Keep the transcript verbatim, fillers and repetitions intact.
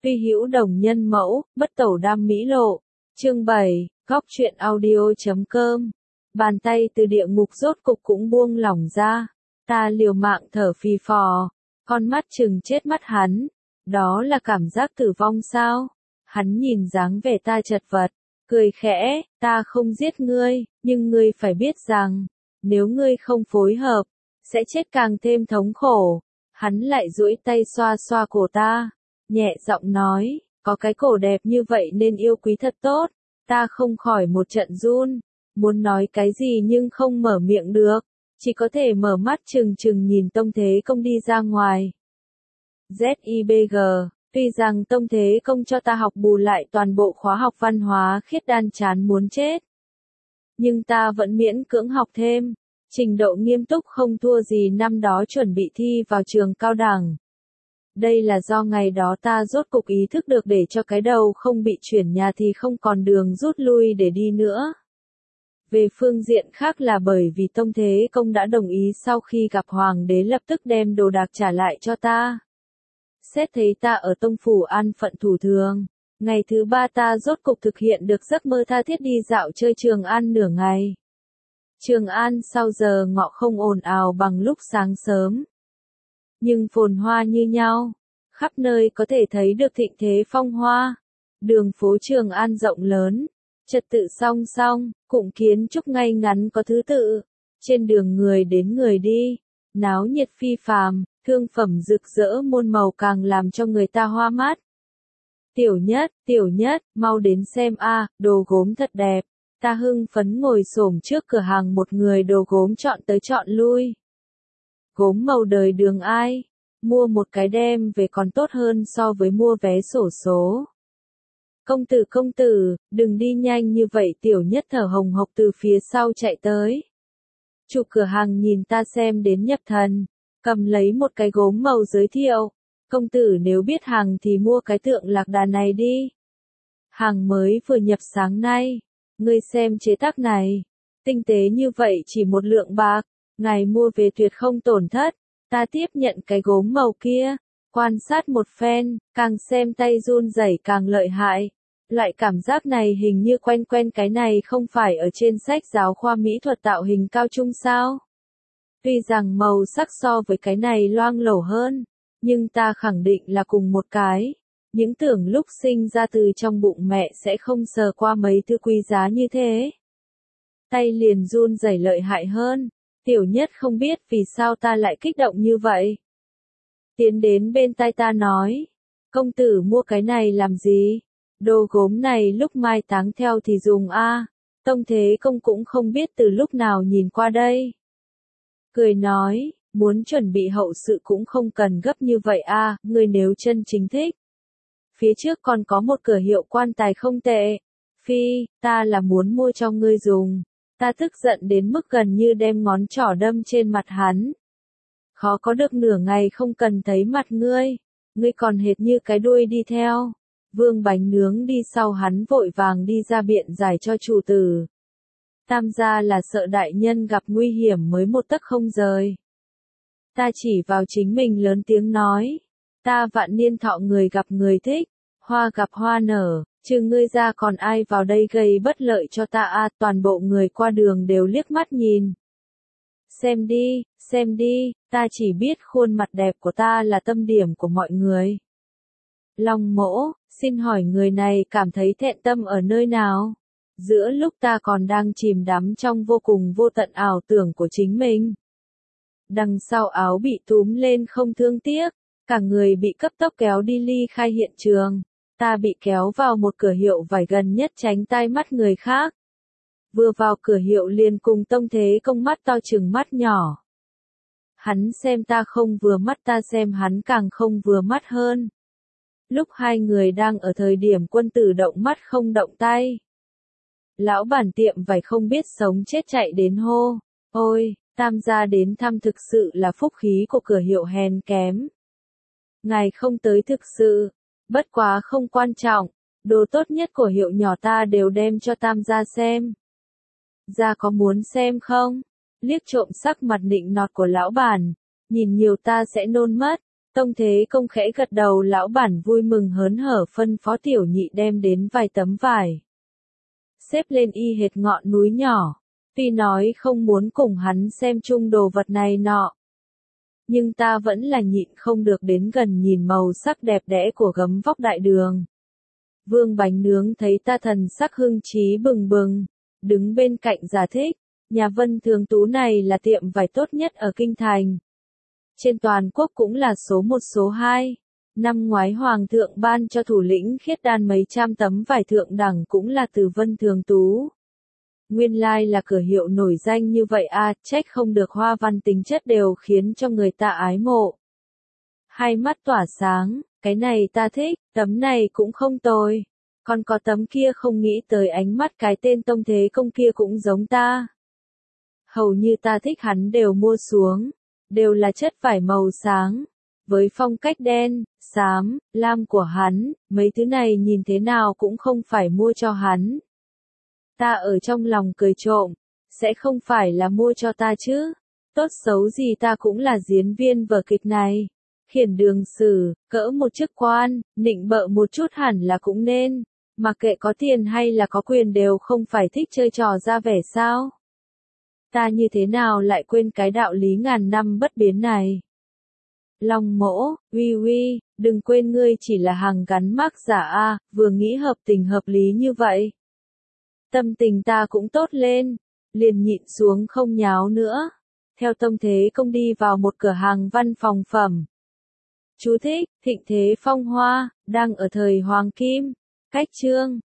Tuy hữu đồng nhân mẫu, bất tẩu đam mỹ lộ. Chương bảy, góc truyện audio chấm com. Bàn tay từ địa ngục rốt cục cũng buông lỏng ra. Ta liều mạng thở phì phò, con mắt chừng chết mắt hắn. Đó là cảm giác tử vong sao? Hắn nhìn dáng vẻ ta chật vật, cười khẽ, ta không giết ngươi, nhưng ngươi phải biết rằng, nếu ngươi không phối hợp, sẽ chết càng thêm thống khổ. Hắn lại duỗi tay xoa xoa cổ ta, nhẹ giọng nói, có cái cổ đẹp như vậy nên yêu quý thật tốt. Ta không khỏi một trận run, muốn nói cái gì nhưng không mở miệng được, chỉ có thể mở mắt trừng trừng nhìn Tông Thế Công đi ra ngoài. Z I B G, tuy rằng Tông Thế Công cho ta học bù lại toàn bộ khóa học văn hóa khiết đan chán muốn chết. Nhưng ta vẫn miễn cưỡng học thêm, trình độ nghiêm túc không thua gì năm đó chuẩn bị thi vào trường cao đẳng. Đây là do ngày đó ta rốt cục ý thức được để cho cái đầu không bị chuyển nhà thì không còn đường rút lui để đi nữa. Về phương diện khác là bởi vì Tông Thế Công đã đồng ý sau khi gặp Hoàng đế lập tức đem đồ đạc trả lại cho ta. Xét thấy ta ở Tông Phủ an phận thủ thường, ngày thứ ba ta rốt cục thực hiện được giấc mơ tha thiết đi dạo chơi Trường An nửa ngày. Trường An sau giờ ngọ không ồn ào bằng lúc sáng sớm, nhưng phồn hoa như nhau, khắp nơi có thể thấy được thịnh thế phong hoa. Đường phố Trường An rộng lớn, trật tự song song, cụm kiến trúc ngay ngắn có thứ tự, trên đường người đến người đi, náo nhiệt phi phàm, thương phẩm rực rỡ muôn màu càng làm cho người ta hoa mắt. Tiểu Nhất, Tiểu Nhất, mau đến xem a, đồ gốm thật đẹp. Ta hưng phấn ngồi xổm trước cửa hàng một người đồ gốm chọn tới chọn lui. Gốm màu đời đường ai, mua một cái đem về còn tốt hơn so với mua vé xổ số. Công tử công tử, đừng đi nhanh như vậy. Tiểu Nhất thở hồng hộc từ phía sau chạy tới. Chủ cửa hàng nhìn ta xem đến nhập thần, cầm lấy một cái gốm màu giới thiệu. Công tử nếu biết hàng thì mua cái tượng lạc đà này đi. Hàng mới vừa nhập sáng nay, ngươi xem chế tác này, tinh tế như vậy chỉ một lượng bạc, ngài mua về tuyệt không tổn thất. Ta tiếp nhận cái gốm màu kia, quan sát một phen, càng xem tay run rẩy càng lợi hại. Loại cảm giác này hình như quen quen, cái này không phải ở trên sách giáo khoa mỹ thuật tạo hình cao trung sao? Tuy rằng màu sắc so với cái này loang lổ hơn, nhưng ta khẳng định là cùng một cái. Những tưởng lúc sinh ra từ trong bụng mẹ sẽ không sờ qua mấy thứ quý giá như thế. Tay liền run rẩy lợi hại hơn. Tiểu Nhất không biết vì sao ta lại kích động như vậy. Tiến đến bên tai ta nói, công tử mua cái này làm gì? Đồ gốm này lúc mai táng theo thì dùng a. Tông Thế Công cũng không biết từ lúc nào nhìn qua đây. Cười nói, muốn chuẩn bị hậu sự cũng không cần gấp như vậy a, ngươi nếu chân chính thích. Phía trước còn có một cửa hiệu quan tài không tệ. Phi, ta là muốn mua cho ngươi dùng. Ta tức giận đến mức gần như đem ngón trỏ đâm trên mặt hắn. Khó có được nửa ngày không cần thấy mặt ngươi. Ngươi còn hệt như cái đuôi đi theo. Vương Bánh Nướng đi sau hắn vội vàng đi ra biện giải cho chủ tử. Tam gia là sợ đại nhân gặp nguy hiểm mới một tấc không rời. Ta chỉ vào chính mình lớn tiếng nói. Ta vạn niên thọ người gặp người thích, hoa gặp hoa nở, trừ ngươi ra còn ai vào đây gây bất lợi cho ta a? Toàn bộ người qua đường đều liếc mắt nhìn. Xem đi, xem đi, ta chỉ biết khuôn mặt đẹp của ta là tâm điểm của mọi người. Long Mỗ, xin hỏi người này cảm thấy thẹn tâm ở nơi nào? Giữa lúc ta còn đang chìm đắm trong vô cùng vô tận ảo tưởng của chính mình. Đằng sau áo bị túm lên không thương tiếc, cả người bị cấp tốc kéo đi ly khai hiện trường. Ta bị kéo vào một cửa hiệu vải gần nhất tránh tai mắt người khác. Vừa vào cửa hiệu liền cùng Tông Thế Công mắt to chừng mắt nhỏ. Hắn xem ta không vừa mắt, ta xem hắn càng không vừa mắt hơn. Lúc hai người đang ở thời điểm quân tử động mắt không động tay. Lão bản tiệm vải không biết sống chết chạy đến hô. Ôi, Tam gia đến thăm thực sự là phúc khí của cửa hiệu hèn kém. Ngài không tới thực sự. Bất quá không quan trọng, đồ tốt nhất của hiệu nhỏ ta đều đem cho Tam gia xem. Gia có muốn xem không? Liếc trộm sắc mặt nịnh nọt của lão bản, nhìn nhiều ta sẽ nôn mất. Tông Thế Công khẽ gật đầu, lão bản vui mừng hớn hở phân phó tiểu nhị đem đến vài tấm vải. Xếp lên y hệt ngọn núi nhỏ, tuy nói không muốn cùng hắn xem chung đồ vật này nọ. Nhưng ta vẫn là nhịn không được đến gần nhìn màu sắc đẹp đẽ của gấm vóc đại đường. Vương Bánh Nướng thấy ta thần sắc hưng trí bừng bừng, đứng bên cạnh giải thích, nhà Vân Thường Tú này là tiệm vải tốt nhất ở Kinh Thành. Trên toàn quốc cũng là số một số hai. Năm ngoái Hoàng thượng ban cho thủ lĩnh Khiết Đan mấy trăm tấm vải thượng đẳng cũng là từ Vân Thường Tú. Nguyên lai là cửa hiệu nổi danh như vậy à, trách không được hoa văn tính chất đều khiến cho người ta ái mộ. Hai mắt tỏa sáng, cái này ta thích, tấm này cũng không tồi. Còn có tấm kia không nghĩ tới ánh mắt cái tên Tông Thế Công kia cũng giống ta. Hầu như ta thích hắn đều mua xuống, đều là chất vải màu sáng. Với phong cách đen, xám, lam của hắn, mấy thứ này nhìn thế nào cũng không phải mua cho hắn. Ta ở trong lòng cười trộm, sẽ không phải là mua cho ta chứ, tốt xấu gì ta cũng là diễn viên vở kịch này. Khiển đường sử, cỡ một chức quan, nịnh bợ một chút hẳn là cũng nên, mà kệ có tiền hay là có quyền đều không phải thích chơi trò ra vẻ sao. Ta như thế nào lại quên cái đạo lý ngàn năm bất biến này. Long Mỗ, uy uy, đừng quên ngươi chỉ là hàng gắn mác giả a, vừa nghĩ hợp tình hợp lý như vậy. Tâm tình ta cũng tốt lên, liền nhịn xuống không nháo nữa. Theo Tông Thế Công đi vào một cửa hàng văn phòng phẩm. Chú thích, thịnh thế phong hoa, đang ở thời Hoàng Kim. Cách chương.